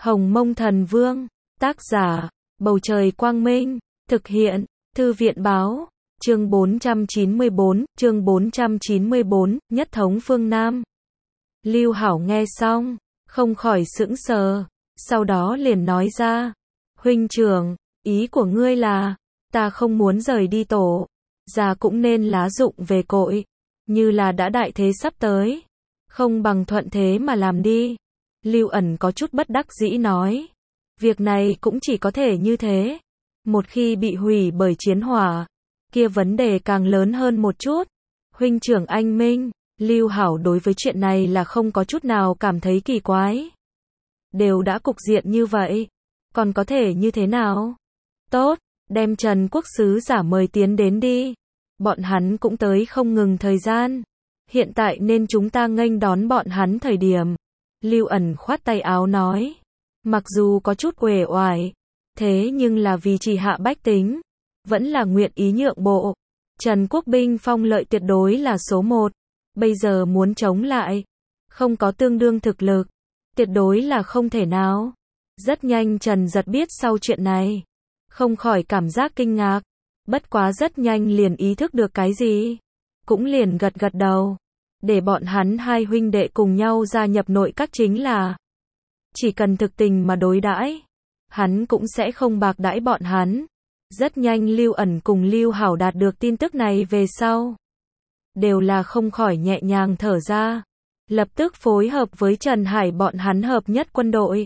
Hồng Mông Thần Vương, tác giả, Bầu Trời Quang Minh, thực hiện, Thư viện Báo, chương 494, Nhất Thống Phương Nam. Lưu Hảo nghe xong, không khỏi sững sờ, sau đó liền nói ra, huynh trưởng, ý của ngươi là, ta không muốn rời đi tổ, già cũng nên lá dụng về cội, như là đã đại thế sắp tới, không bằng thuận thế mà làm đi. Lưu Ẩn có chút bất đắc dĩ nói, việc này cũng chỉ có thể như thế, một khi bị hủy bởi chiến hỏa, kia vấn đề càng lớn hơn một chút. Huynh trưởng anh minh, Lưu Hảo đối với chuyện này là không có chút nào cảm thấy kỳ quái. Đều đã cục diện như vậy, còn có thể như thế nào? Tốt, đem Trần Quốc sứ giả mời tiến đến đi. Bọn hắn cũng tới không ngừng thời gian. Hiện tại nên chúng ta nghênh đón bọn hắn thời điểm. Lưu Ẩn khoát tay áo nói. Mặc dù có chút uể oải, thế nhưng là vì trì hạ bách tính, vẫn là nguyện ý nhượng bộ. Trần Quốc binh phong lợi tuyệt đối là số một. Bây giờ muốn chống lại, không có tương đương thực lực, tuyệt đối là không thể nào. Rất nhanh Trần Giật biết sau chuyện này, không khỏi cảm giác kinh ngạc, bất quá rất nhanh liền ý thức được cái gì, cũng liền gật gật đầu, để bọn hắn hai huynh đệ cùng nhau gia nhập nội các chính là, chỉ cần thực tình mà đối đãi, hắn cũng sẽ không bạc đãi bọn hắn. Rất nhanh Lưu Ẩn cùng Lưu Hảo đạt được tin tức này về sau, đều là không khỏi nhẹ nhàng thở ra, lập tức phối hợp với Trần Hải bọn hắn hợp nhất quân đội.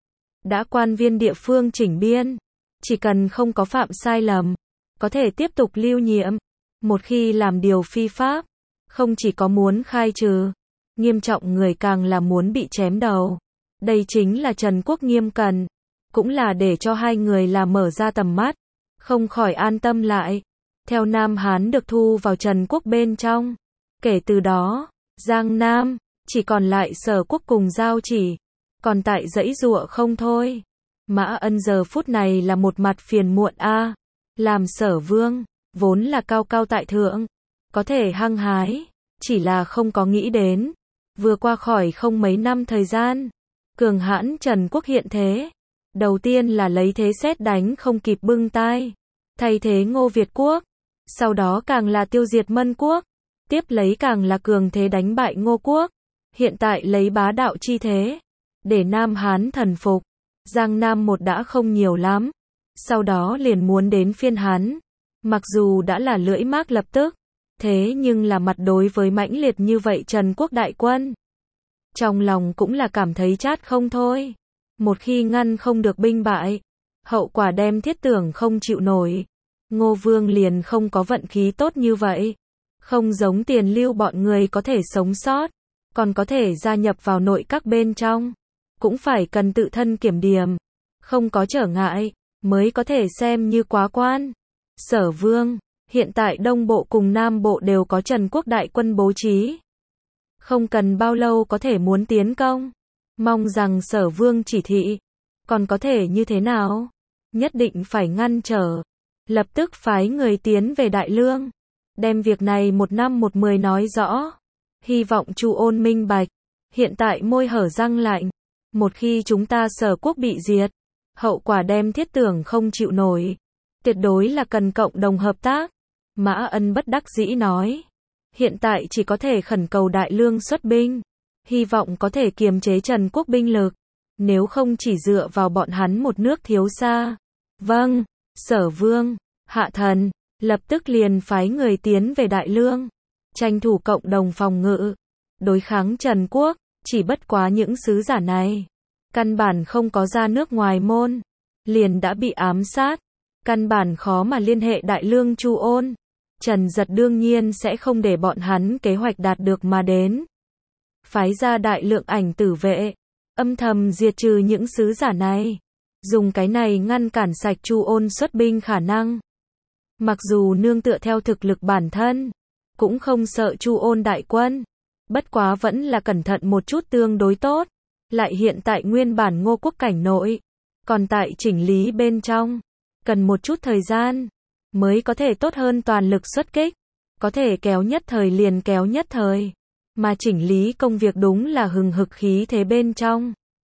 Đã quan viên địa phương chỉnh biên, chỉ cần không có phạm sai lầm, có thể tiếp tục lưu nhiệm. Một khi làm điều phi pháp, không chỉ có muốn khai trừ, nghiêm trọng người càng là muốn bị chém đầu. Đây chính là Trần Quốc nghiêm cần, cũng là để cho hai người là mở ra tầm mắt, không khỏi an tâm lại. Theo Nam Hán được thu vào Trần Quốc bên trong, kể từ đó, Giang Nam chỉ còn lại Sở Quốc cùng Giao Chỉ, còn tại dãy giụa không thôi. Mã Ân giờ phút này là một mặt phiền muộn a, làm Sở Vương, vốn là cao cao tại thượng, có thể hăng hái, chỉ là không có nghĩ đến, vừa qua khỏi không mấy năm thời gian, cường hãn Trần Quốc hiện thế, đầu tiên là lấy thế sét đánh không kịp bưng tai, thay thế Ngô Việt Quốc, sau đó càng là tiêu diệt Mân Quốc, tiếp lấy càng là cường thế đánh bại Ngô Quốc, hiện tại lấy bá đạo chi thế, để Nam Hán thần phục. Giang Nam một đã không nhiều lắm, sau đó liền muốn đến phiên hắn, mặc dù đã là lưỡi mác lập tức, thế nhưng là mặt đối với mãnh liệt như vậy Trần Quốc đại quân, trong lòng cũng là cảm thấy chát không thôi. Một khi ngăn không được binh bại, hậu quả đem thiết tưởng không chịu nổi. Ngô Vương liền không có vận khí tốt như vậy, không giống Tiền Lưu bọn người có thể sống sót, còn có thể gia nhập vào nội các bên trong, cũng phải cần tự thân kiểm điểm, không có trở ngại, mới có thể xem như quá quan. Sở Vương, hiện tại Đông Bộ cùng Nam Bộ đều có Trần Quốc đại quân bố trí, không cần bao lâu có thể muốn tiến công, mong rằng Sở Vương chỉ thị, còn có thể như thế nào, nhất định phải ngăn trở, lập tức phái người tiến về Đại Lương, đem việc này một năm một mười nói rõ, hy vọng Chu Ôn minh bạch, hiện tại môi hở răng lạnh, một khi chúng ta Sở Quốc bị diệt, hậu quả đem thiết tưởng không chịu nổi, tuyệt đối là cần cộng đồng hợp tác. Mã Ân bất đắc dĩ nói, hiện tại chỉ có thể khẩn cầu Đại Lương xuất binh, hy vọng có thể kiềm chế Trần Quốc binh lực, nếu không chỉ dựa vào bọn hắn một nước thiếu xa. Vâng, Sở Vương, hạ thần, lập tức liền phái người tiến về Đại Lương, tranh thủ cộng đồng phòng ngự, đối kháng Trần Quốc, chỉ bất quá những sứ giả này, căn bản không có ra nước ngoài môn, liền đã bị ám sát, căn bản khó mà liên hệ Đại Lương Chu Ôn. Trần Giật đương nhiên sẽ không để bọn hắn kế hoạch đạt được mà đến. Phái ra đại lượng ảnh tử vệ, âm thầm diệt trừ những sứ giả này, dùng cái này ngăn cản sạch Chu Ôn xuất binh khả năng. Mặc dù nương tựa theo thực lực bản thân, cũng không sợ Chu Ôn đại quân, bất quá vẫn là cẩn thận một chút tương đối tốt. Lại hiện tại nguyên bản Ngô Quốc cảnh nội, còn tại chỉnh lý bên trong, cần một chút thời gian, mới có thể tốt hơn toàn lực xuất kích, có thể kéo nhất thời liền kéo nhất thời, mà chỉnh lý công việc đúng là hừng hực khí thế bên trong.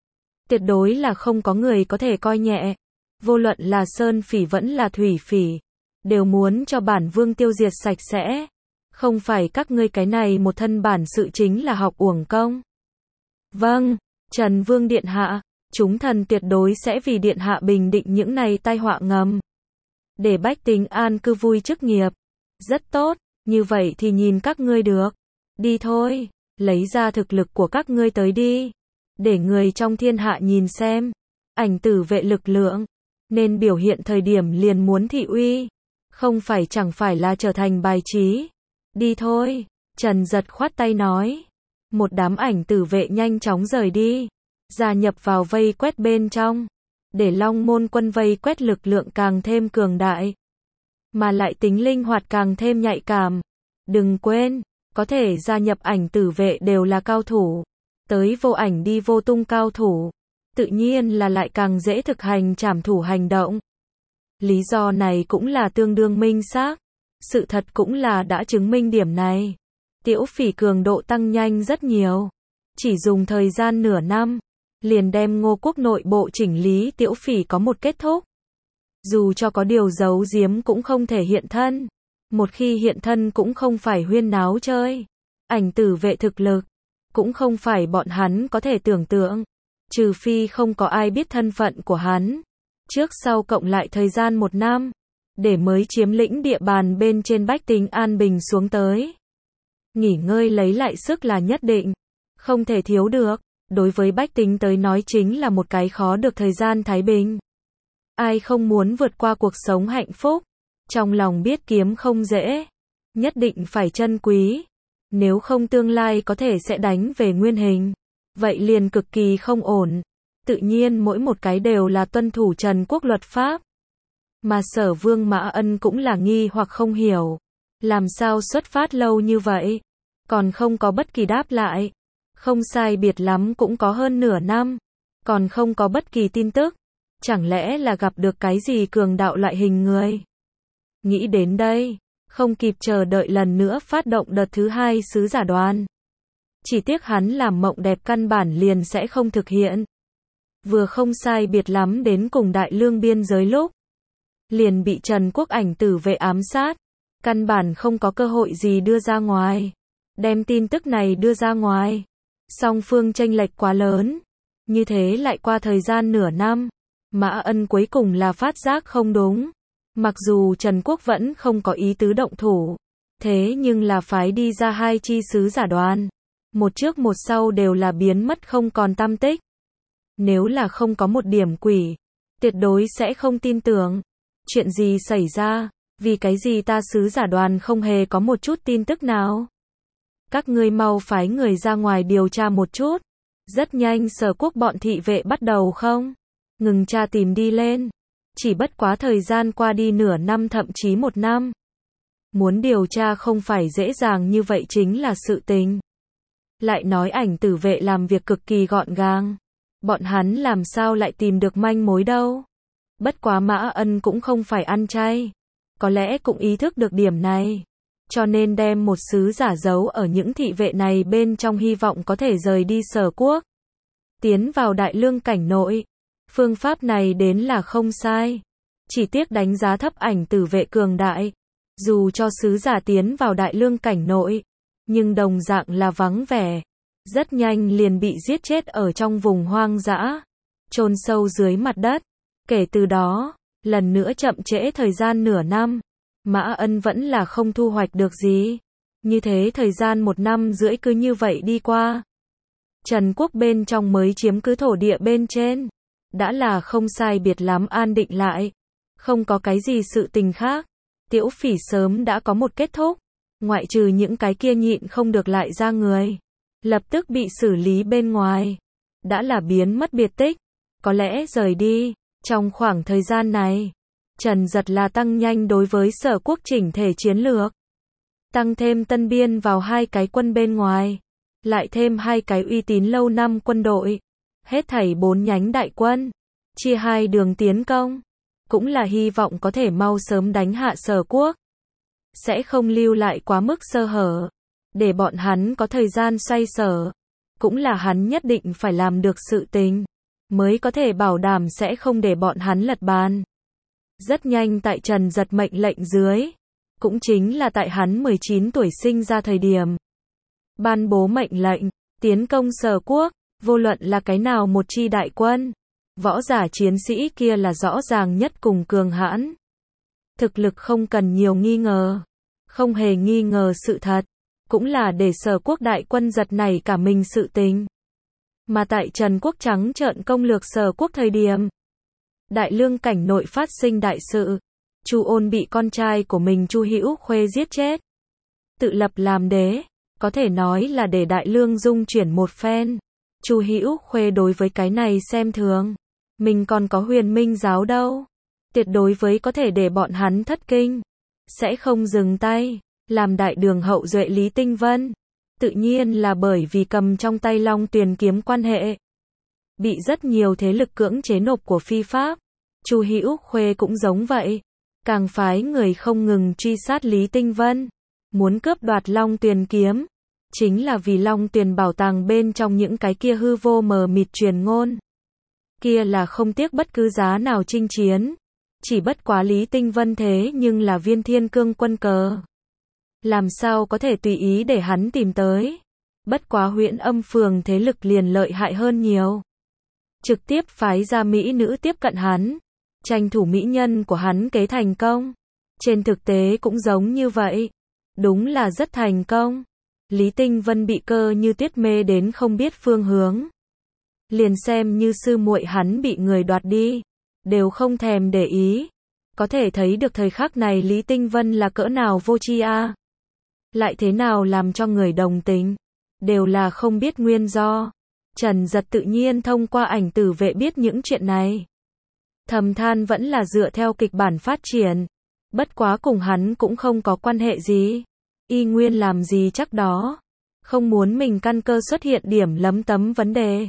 tuyệt đối là không có người có thể coi nhẹ. Vô luận là sơn phỉ vẫn là thủy phỉ, đều muốn cho bản vương tiêu diệt sạch sẽ. Không phải các ngươi cái này một thân bản sự chính là học uổng công. Vâng, Trần Vương Điện Hạ, chúng thần tuyệt đối sẽ vì Điện Hạ bình định những này tai họa ngầm. Để bách tính an cư vui chức nghiệp. Rất tốt, như vậy thì nhìn các ngươi được. Đi thôi, lấy ra thực lực của các ngươi tới đi. Để người trong thiên hạ nhìn xem. Ảnh tử vệ lực lượng. Nên biểu hiện thời điểm liền muốn thị uy. Không phải chẳng phải là trở thành bài trí. Đi thôi, Trần Giật khoát tay nói. Một đám ảnh tử vệ nhanh chóng rời đi. Gia nhập vào vây quét bên trong. Để Long Môn quân vây quét lực lượng càng thêm cường đại. Mà lại tính linh hoạt càng thêm nhạy cảm. Đừng quên, có thể gia nhập ảnh tử vệ đều là cao thủ. Tới vô ảnh đi vô tung cao thủ. Tự nhiên là lại càng dễ thực hành trảm thủ hành động. Lý do này cũng là tương đương minh xác. Sự thật cũng là đã chứng minh điểm này. Tiểu phỉ cường độ tăng nhanh rất nhiều. Chỉ dùng thời gian nửa năm, liền đem Ngô Quốc nội bộ chỉnh lý tiểu phỉ có một kết thúc. Dù cho có điều giấu giếm cũng không thể hiện thân. Một khi hiện thân cũng không phải huyên náo chơi. Ảnh tử vệ thực lực, cũng không phải bọn hắn có thể tưởng tượng. Trừ phi không có ai biết thân phận của hắn. Trước sau cộng lại thời gian 1 năm. Để mới chiếm lĩnh địa bàn bên trên bách tính an bình xuống tới. Nghỉ ngơi lấy lại sức là nhất định. Không thể thiếu được. Đối với bách tính tới nói chính là một cái khó được thời gian thái bình. Ai không muốn vượt qua cuộc sống hạnh phúc. Trong lòng biết kiếm không dễ. Nhất định phải trân quý. Nếu không tương lai có thể sẽ đánh về nguyên hình. Vậy liền cực kỳ không ổn. Tự nhiên mỗi một cái đều là tuân thủ Trần Quốc luật pháp. Mà Sở Vương Mã Ân cũng là nghi hoặc không hiểu. Làm sao xuất phát lâu như vậy? Còn không có bất kỳ đáp lại. Không sai biệt lắm cũng có hơn nửa năm. Còn không có bất kỳ tin tức. Chẳng lẽ là gặp được cái gì cường đạo loại hình người? Nghĩ đến đây, không kịp chờ đợi lần nữa phát động đợt thứ 2 sứ giả đoàn. Chỉ tiếc hắn làm mộng đẹp căn bản liền sẽ không thực hiện. Vừa không sai biệt lắm đến cùng Đại Lương biên giới lúc. Liền bị Trần Quốc ảnh tử vệ ám sát. Căn bản không có cơ hội gì đưa ra ngoài. Đem tin tức này đưa ra ngoài. Song phương chênh lệch quá lớn. Như thế lại qua thời gian nửa năm. Mã Ân cuối cùng là phát giác không đúng. Mặc dù Trần Quốc vẫn không có ý tứ động thủ. Thế nhưng là phái đi ra 2 chi sứ giả đoàn. Một trước một sau đều là biến mất không còn tăm tích. Nếu là không có một điểm quỷ, tuyệt đối sẽ không tin tưởng. Chuyện gì xảy ra? Vì cái gì ta sứ giả đoàn không hề có một chút tin tức nào? Các ngươi mau phái người ra ngoài điều tra một chút. Rất nhanh Sở Quốc bọn thị vệ bắt đầu không ngừng tra tìm đi lên. Chỉ bất quá thời gian qua đi nửa năm thậm chí 1 năm. Muốn điều tra không phải dễ dàng như vậy chính là sự tình. Lại nói ảnh tử vệ làm việc cực kỳ gọn gàng. Bọn hắn làm sao lại tìm được manh mối đâu. Bất quá Mã Ân cũng không phải ăn chay. Có lẽ cũng ý thức được điểm này. Cho nên đem một sứ giả giấu ở những thị vệ này bên trong hy vọng có thể rời đi Sở Quốc. Tiến vào Đại Lương cảnh nội. Phương pháp này đến là không sai. Chỉ tiếc đánh giá thấp ảnh tử vệ cường đại. Dù cho sứ giả tiến vào Đại Lương cảnh nội. Nhưng đồng dạng là vắng vẻ. Rất nhanh liền bị giết chết ở trong vùng hoang dã. Chôn sâu dưới mặt đất. Kể từ đó, lần nữa chậm trễ thời gian nửa năm. Mã Ân vẫn là không thu hoạch được gì. Như thế thời gian 1 năm rưỡi cứ như vậy đi qua. Trần Quốc bên trong mới chiếm cứ thổ địa bên trên. Đã là không sai biệt lắm an định lại. Không có cái gì sự tình khác. Tiểu phỉ sớm đã có một kết thúc. Ngoại trừ những cái kia nhịn không được lại ra người. Lập tức bị xử lý bên ngoài. Đã là biến mất biệt tích. Có lẽ rời đi. Trong khoảng thời gian này, Trần Giật là tăng nhanh đối với Sở Quốc chỉnh thể chiến lược. Tăng thêm tân biên vào 2 cái quân bên ngoài. Lại thêm 2 cái uy tín lâu năm quân đội. Hết thảy 4 nhánh đại quân. Chia 2 đường tiến công. Cũng là hy vọng có thể mau sớm đánh hạ Sở Quốc. Sẽ không lưu lại quá mức sơ hở. Để bọn hắn có thời gian xoay sở. Cũng là hắn nhất định phải làm được sự tình. mới có thể bảo đảm sẽ không để bọn hắn lật bàn. Rất nhanh tại Trần Giật mệnh lệnh dưới, cũng chính là tại hắn 19 tuổi sinh ra thời điểm, ban bố mệnh lệnh, tiến công Sở Quốc, vô luận là cái nào một chi đại quân, võ giả chiến sĩ kia là rõ ràng nhất cùng cường hãn. Thực lực không cần nhiều nghi ngờ, không hề nghi ngờ sự thật, cũng là để Sở Quốc đại quân giật nảy cả mình sự tình. Mà tại Trần Quốc trắng trợn công lược Sở Quốc thời điểm, Đại Lương cảnh nội phát sinh đại sự, Chu Ôn bị con trai của mình Chu Hữu Khuê giết chết, tự lập làm đế, có thể nói là để Đại Lương dung chuyển một phen. Chu Hữu Khuê đối với cái này xem thường, mình còn có Huyền Minh giáo đâu, tuyệt đối với có thể để bọn hắn thất kinh, sẽ không dừng tay. Làm đại đường hậu duệ Lý Tinh Vân, tự nhiên là bởi vì cầm trong tay Long Tuyền kiếm quan hệ, bị rất nhiều thế lực cưỡng chế nộp của phi pháp. Chu Hữu Khuê cũng giống vậy, càng phái người không ngừng truy sát Lý Tinh Vân, muốn cướp đoạt Long Tuyền kiếm, chính là vì Long Tuyền bảo tàng bên trong những cái kia hư vô mờ mịt truyền ngôn, kia là không tiếc bất cứ giá nào chinh chiến. Chỉ bất quá Lý Tinh Vân thế nhưng là viên thiên cương quân cờ, làm sao có thể tùy ý để hắn tìm tới. Bất quá Huyễn Âm phường thế lực liền lợi hại hơn nhiều, trực tiếp phái ra mỹ nữ tiếp cận hắn, tranh thủ mỹ nhân của hắn kế thành công. Trên thực tế cũng giống như vậy, đúng là rất thành công. Lý Tinh Vân bị Cơ Như Tuyết mê đến không biết phương hướng, liền xem như sư muội hắn bị người đoạt đi, đều không thèm để ý. Có thể thấy được thời khắc này Lý Tinh Vân là cỡ nào vô tri a. Lại thế nào làm cho người đồng tình, đều là không biết nguyên do. Trần Giật tự nhiên thông qua ảnh tử vệ biết những chuyện này, thầm than vẫn là dựa theo kịch bản phát triển, bất quá cùng hắn cũng không có quan hệ gì. Y nguyên làm gì chắc đó, không muốn mình căn cơ xuất hiện điểm lấm tấm vấn đề,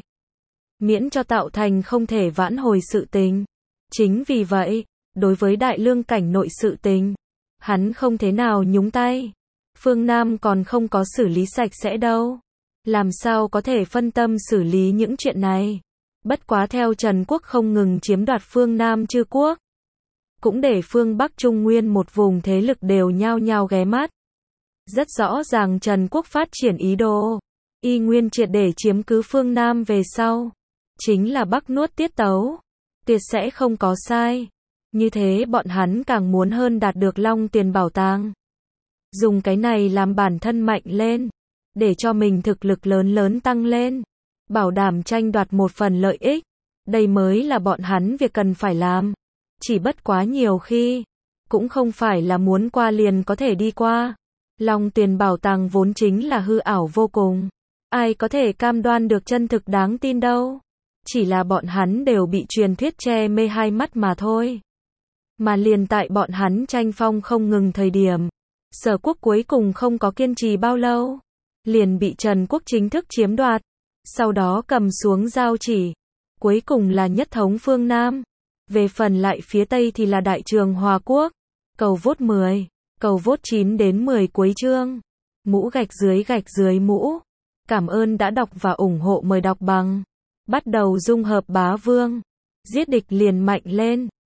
miễn cho tạo thành không thể vãn hồi sự tình. Chính vì vậy, đối với Đại Lương cảnh nội sự tình, hắn không thế nào nhúng tay. Phương Nam còn không có xử lý sạch sẽ đâu, làm sao có thể phân tâm xử lý những chuyện này. Bất quá theo Trần Quốc không ngừng chiếm đoạt phương Nam Chư Quốc, cũng để phương Bắc Trung Nguyên một vùng thế lực đều nhao nhao ghé mắt. Rất rõ ràng Trần Quốc phát triển ý đồ, y nguyên triệt để chiếm cứ phương Nam về sau, chính là Bắc nuốt tiết tấu, tuyệt sẽ không có sai. Như thế bọn hắn càng muốn hơn đạt được Long Tuyền bảo tàng, dùng cái này làm bản thân mạnh lên, để cho mình thực lực lớn lớn tăng lên, bảo đảm tranh đoạt một phần lợi ích. Đây mới là bọn hắn việc cần phải làm. Chỉ bất quá nhiều khi, cũng không phải là muốn qua liền có thể đi qua. Long Tuyền bảo tàng vốn chính là hư ảo vô cùng, ai có thể cam đoan được chân thực đáng tin đâu. Chỉ là bọn hắn đều bị truyền thuyết che mê hai mắt mà thôi. Mà liền tại bọn hắn tranh phong không ngừng thời điểm, Sở Quốc cuối cùng không có kiên trì bao lâu, liền bị Trần Quốc chính thức chiếm đoạt, sau đó cầm xuống giao chỉ, cuối cùng là nhất thống phương Nam. Về phần lại phía Tây thì là Đại Trường Hòa Quốc. Cầu vote 10, cầu vote 9 đến 10 cuối chương. Mũ gạch dưới mũ. Cảm ơn đã đọc và ủng hộ, mời đọc bằng. Bắt đầu dung hợp bá vương. Giết địch liền mạnh lên.